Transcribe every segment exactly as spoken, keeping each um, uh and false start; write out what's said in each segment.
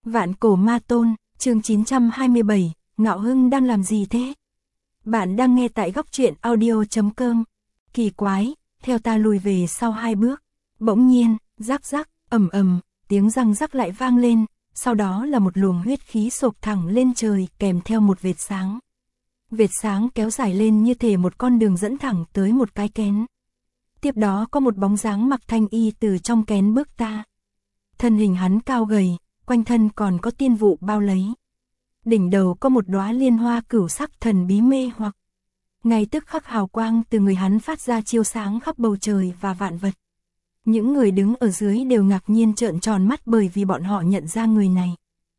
Vạn cổ ma tôn, chương chín trăm hai mươi bảy, Ngạo Hưng đang làm gì thế? Bạn đang nghe tại góc truyện audio chấm com. Kỳ quái, theo ta lùi về sau hai bước. Bỗng nhiên, rắc rắc, ầm ầm, tiếng răng rắc lại vang lên, sau đó là một luồng huyết khí sộc thẳng lên trời kèm theo một vệt sáng. Vệt sáng kéo dài lên như thể một con đường dẫn thẳng tới một cái kén. Tiếp đó có một bóng dáng mặc thanh y từ trong kén bước ta. Thân hình hắn cao gầy, quanh thân còn có tiên vụ bao lấy. Đỉnh đầu có một đóa liên hoa cửu sắc thần bí mê hoặc. Ngay tức khắc hào quang từ người hắn phát ra chiếu sáng khắp bầu trời và vạn vật. Những người đứng ở dưới đều ngạc nhiên trợn tròn mắt bởi vì bọn họ nhận ra người này.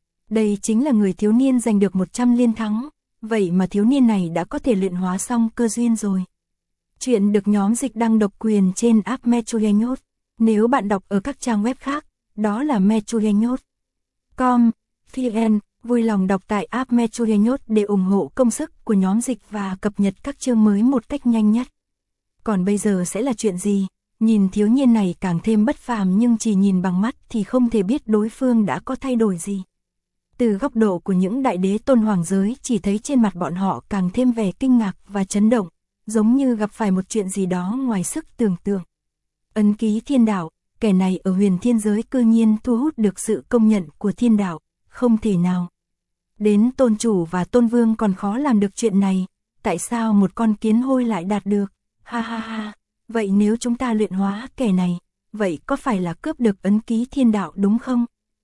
Đây chính là người thiếu niên giành được một trăm liên thắng, vậy mà thiếu niên này đã có thể luyện hóa xong cơ duyên rồi. Chuyện được nhóm dịch đăng độc quyền trên app Metroyenyot. Nếu bạn đọc ở các trang web khác, đó là Metroyenyot chấm com, vn, vui lòng đọc tại app Metroyenyot để ủng hộ công sức của nhóm dịch và cập nhật các chương mới một cách nhanh nhất. Còn bây giờ sẽ là chuyện gì? Nhìn thiếu niên này càng thêm bất phàm nhưng chỉ nhìn bằng mắt thì không thể biết đối phương đã có thay đổi gì. Từ góc độ của những đại đế tôn hoàng giới chỉ thấy trên mặt bọn họ càng thêm vẻ kinh ngạc và chấn động, giống như gặp phải một chuyện gì đó ngoài sức tưởng tượng. Ấn ký thiên đạo, kẻ này ở huyền thiên giới cư nhiên thu hút được sự công nhận của thiên đạo, không thể nào. Đến tôn chủ và tôn vương còn khó làm được chuyện này, tại sao một con kiến hôi lại đạt được? Ha ha ha, vậy nếu chúng ta luyện hóa kẻ này, vậy có phải là cướp được ấn ký thiên đạo đúng không?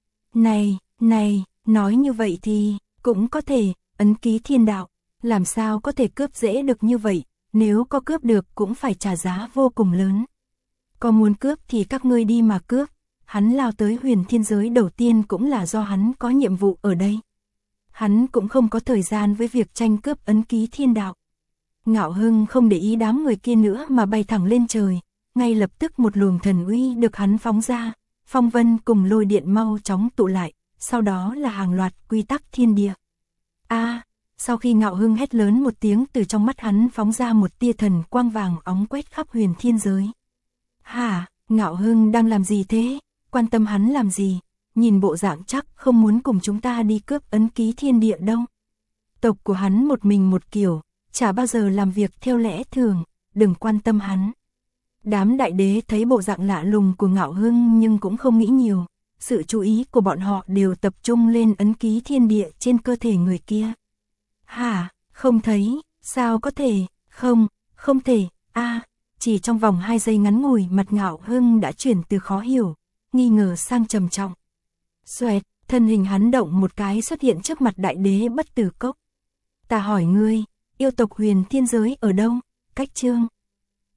Này, này, nói như vậy thì, cũng có thể, ấn ký thiên đạo, làm sao có thể cướp dễ được như vậy, nếu có cướp được cũng phải trả giá vô cùng lớn. Có muốn cướp thì các ngươi đi mà cướp, hắn lao tới huyền thiên giới đầu tiên cũng là do hắn có nhiệm vụ ở đây. Hắn cũng không có thời gian với việc tranh cướp ấn ký thiên đạo. Ngạo Hưng không để ý đám người kia nữa mà bay thẳng lên trời, ngay lập tức một luồng thần uy được hắn phóng ra, phong vân cùng lôi điện mau chóng tụ lại, sau đó là hàng loạt quy tắc thiên địa. A, à, sau khi Ngạo Hưng hét lớn một tiếng từ trong mắt hắn phóng ra một tia thần quang vàng óng quét khắp huyền thiên giới. Hả, Ngạo Hưng đang làm gì thế? Quan tâm hắn làm gì? Nhìn bộ dạng chắc không muốn cùng chúng ta đi cướp ấn ký thiên địa đâu. Tộc của hắn một mình một kiểu, chả bao giờ làm việc theo lẽ thường, đừng quan tâm hắn. Đám đại đế thấy bộ dạng lạ lùng của Ngạo Hưng nhưng cũng không nghĩ nhiều, sự chú ý của bọn họ đều tập trung lên ấn ký thiên địa trên cơ thể người kia. Hả, không thấy, sao có thể, không, không thể, a à, chỉ trong vòng hai giây ngắn ngủi mặt Ngạo Hưng đã chuyển từ khó hiểu, nghi ngờ sang trầm trọng. Xoẹt, thân hình hắn động một cái xuất hiện trước mặt đại đế bất tử cốc. Ta hỏi ngươi, yêu tộc huyền thiên giới ở đâu? Cách chương.